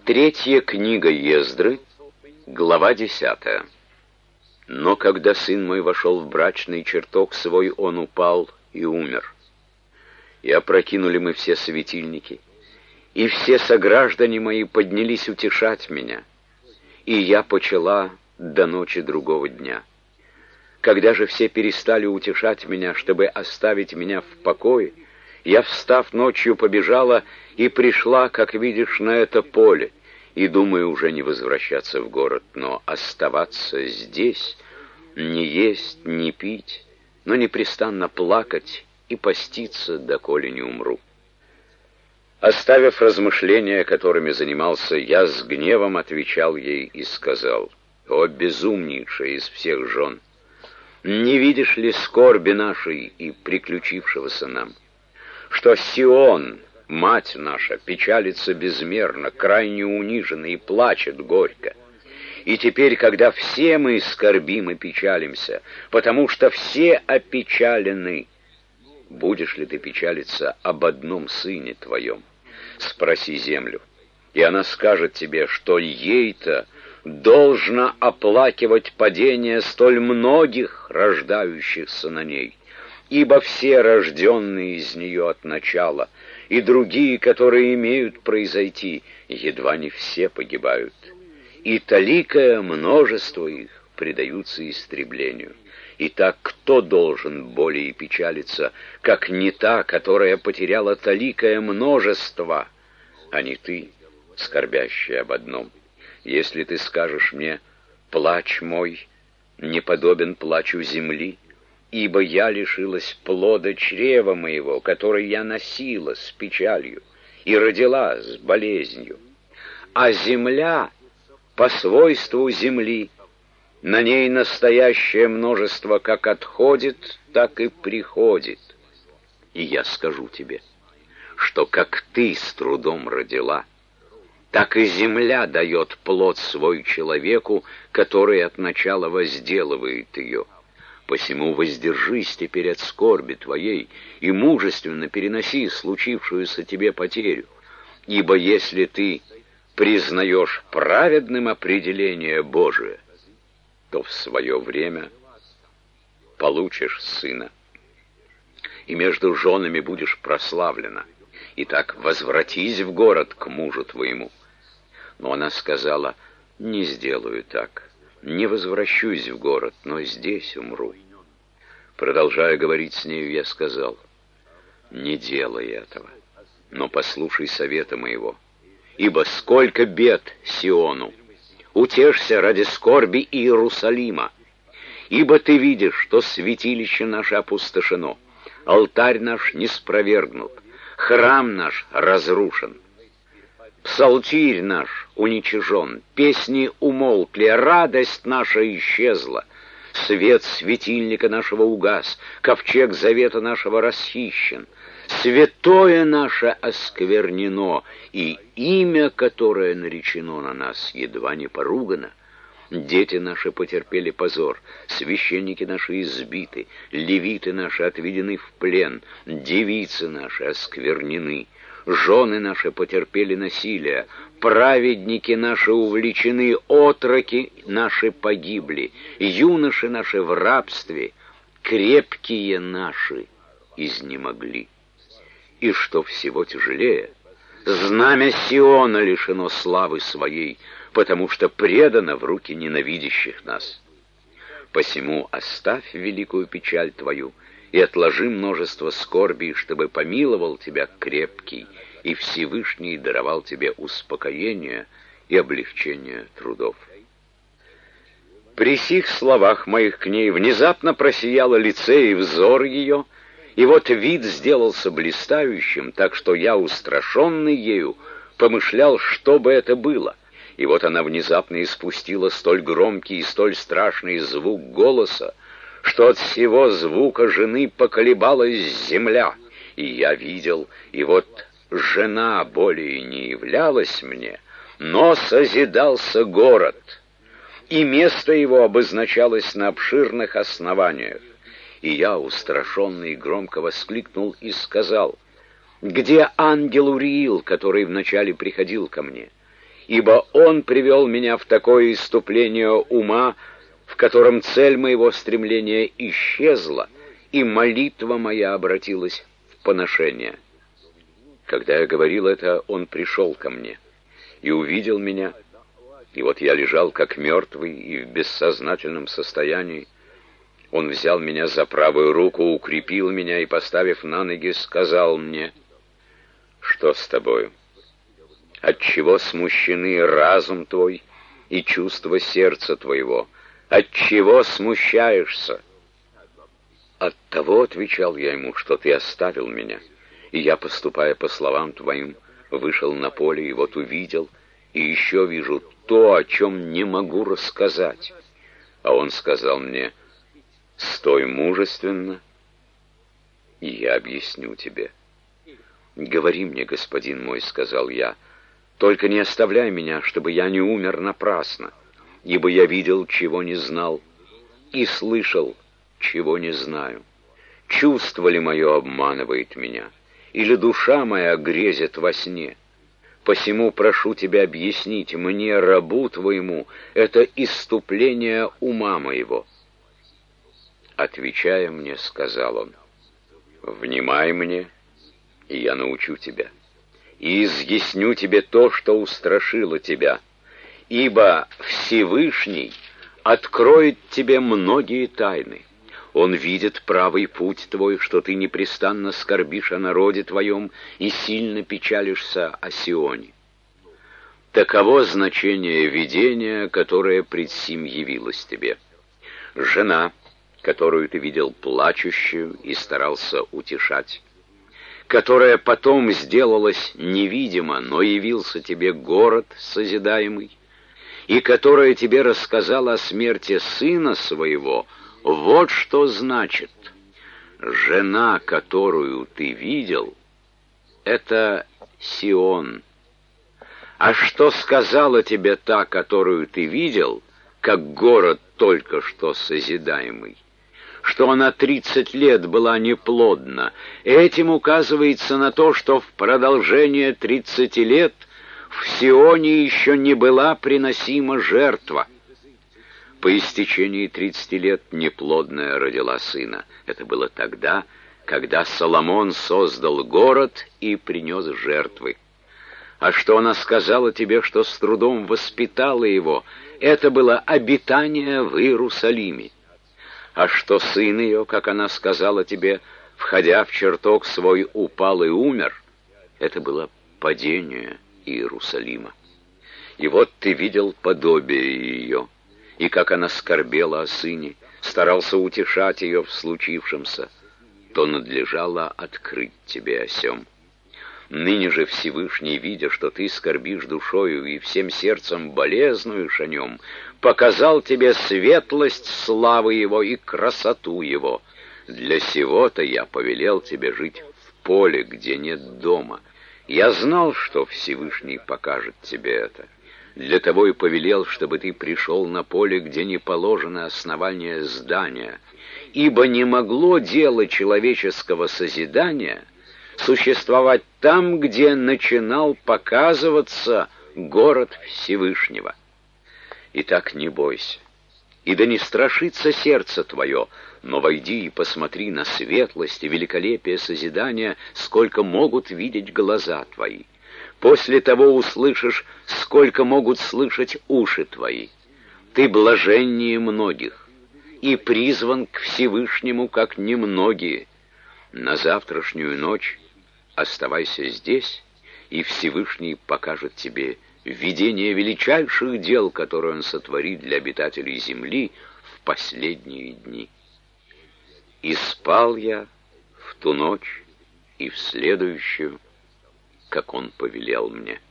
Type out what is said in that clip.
Третья книга Ездры, глава 10. Но когда сын мой вошел в брачный чертог свой, он упал и умер. И опрокинули мы все светильники, и все сограждане мои поднялись утешать меня, и я почила до ночи другого дня. Когда же все перестали утешать меня, чтобы оставить меня в покое, я, встав ночью, побежала и пришла, как видишь, на это поле, и думаю уже не возвращаться в город, но оставаться здесь, не есть, не пить, но непрестанно плакать и поститься, доколе не умру. Оставив размышления, которыми занимался, я с гневом отвечал ей и сказал: «О, безумнейшая из всех жен! Не видишь ли скорби нашей и приключившегося нам? Что Сион, мать наша, печалится безмерно, крайне унижена и плачет горько. И теперь, когда все мы скорбим и печалимся, потому что все опечалены, будешь ли ты печалиться об одном сыне твоем? Спроси землю, и она скажет тебе, что ей-то должно оплакивать падение столь многих рождающихся на ней, ибо все рожденные из нее от начала, и другие, которые имеют произойти, едва не все погибают, и таликое множество их предаются истреблению. Итак, кто должен более печалиться, как не та, которая потеряла таликое множество, а не ты, скорбящая об одном? Если ты скажешь мне: плач мой не подобен плачу земли, ибо я лишилась плода чрева моего, который я носила с печалью и родила с болезнью, а земля по свойству земли, на ней настоящее множество как отходит, так и приходит. И я скажу тебе, что как ты с трудом родила, так и земля дает плод свой человеку, который от начала возделывает ее. Посему воздержись теперь от скорби твоей и мужественно переноси случившуюся тебе потерю, ибо если ты признаешь праведным определение Божие, то в свое время получишь сына, и между женами будешь прославлена. Итак, возвратись в город к мужу твоему». Но она сказала: «Не сделаю так, не возвращусь в город, но здесь умру». Продолжая говорить с нею, я сказал: «Не делай этого, но послушай совета моего, ибо сколько бед Сиону! Утешься ради скорби Иерусалима, ибо ты видишь, что святилище наше опустошено, алтарь наш не спровергнут, храм наш разрушен, псалтирь наш уничижен, песни умолкли, радость наша исчезла, свет светильника нашего угас, ковчег завета нашего расхищен, святое наше осквернено, и имя, которое наречено на нас, едва не поругано. Дети наши потерпели позор, священники наши избиты, левиты наши отведены в плен, девицы наши осквернены, жены наши потерпели насилие, праведники наши увлечены, отроки наши погибли, юноши наши в рабстве, крепкие наши изнемогли. И что всего тяжелее, знамя Сиона лишено славы своей, потому что предано в руки ненавидящих нас. Посему оставь великую печаль твою и отложи множество скорбей, чтобы помиловал тебя крепкий, и Всевышний даровал тебе успокоение и облегчение трудов». При сих словах моих к ней внезапно просияло лице и взор ее, и вот вид сделался блистающим, так что я, устрашенный ею, помышлял, что бы это было. И вот она внезапно испустила столь громкий и столь страшный звук голоса, что от всего звука жены поколебалась земля. И я видел, и вот жена более не являлась мне, но созидался город, и место его обозначалось на обширных основаниях. И я, устрашенный, громко воскликнул и сказал: «Где ангел Уриил, который вначале приходил ко мне? ибо Он привел меня в такое исступление ума, в котором цель моего стремления исчезла, и молитва моя обратилась в поношение. Когда я говорил это, Он пришел ко мне и увидел меня, и вот я лежал как мертвый и в бессознательном состоянии. Он взял меня за правую руку, укрепил меня и, поставив на ноги, сказал мне: «Что с тобою? Отчего смущены разум твой и чувство сердца твоего? Отчего смущаешься?» «Оттого, — отвечал я ему, — что ты оставил меня, и я, поступая по словам твоим, вышел на поле и вот увидел, и еще вижу то, о чем не могу рассказать». А он сказал мне: «Стой мужественно, и я объясню тебе». «Говори мне, господин мой, — сказал я, — только не оставляй меня, чтобы я не умер напрасно, ибо я видел, чего не знал, и слышал, чего не знаю. Чувство ли мое обманывает меня, или душа моя грезит во сне? Посему прошу тебя объяснить мне, рабу твоему, это исступление ума моего». Отвечая мне, сказал он: «Внимай мне, и я научу тебя, и изъясню тебе то, что устрашило тебя, ибо Всевышний откроет тебе многие тайны. Он видит правый путь твой, что ты непрестанно скорбишь о народе твоем и сильно печалишься о Сионе. Таково значение видения, которое пред сим явилось тебе. Жена, которую ты видел плачущую и старался утешать, которая потом сделалась невидима, но явился тебе город созидаемый, и которая тебе рассказала о смерти сына своего, вот что значит: жена, которую ты видел, это Сион. А что сказала тебе та, которую ты видел, как город только что созидаемый? Что она 30 лет была неплодна. Этим указывается на то, что в продолжение 30 лет в Сионе еще не была приносима жертва. По истечении 30 лет неплодная родила сына. Это было тогда, когда Соломон создал город и принес жертвы. А что она сказала тебе, что с трудом воспитала его, это было обитание в Иерусалиме. А что сын ее, как она сказала тебе, входя в чертог свой, упал и умер, это было падение Иерусалима. И вот ты видел подобие ее, и как она скорбела о сыне, старался утешать ее в случившемся, то надлежало открыть тебе о сем. Ныне же Всевышний, видя, что ты скорбишь душою и всем сердцем болезнуешь о нем, показал тебе светлость славы его и красоту его. Для сего-то я повелел тебе жить в поле, где нет дома. Я знал, что Всевышний покажет тебе это. Для того и повелел, чтобы ты пришел на поле, где не положено основание здания, ибо не могло дело человеческого созидания существовать там, где начинал показываться город Всевышнего. Итак, не бойся, и да не страшится сердце твое, но войди и посмотри на светлость и великолепие созидания, сколько могут видеть глаза твои. После того услышишь, сколько могут слышать уши твои. Ты блаженнее многих и призван к Всевышнему, как немногие. На завтрашнюю ночь оставайся здесь, и Всевышний покажет тебе видение величайших дел, которые Он сотворит для обитателей земли в последние дни. И спал я в ту ночь и в следующую, как Он повелел мне.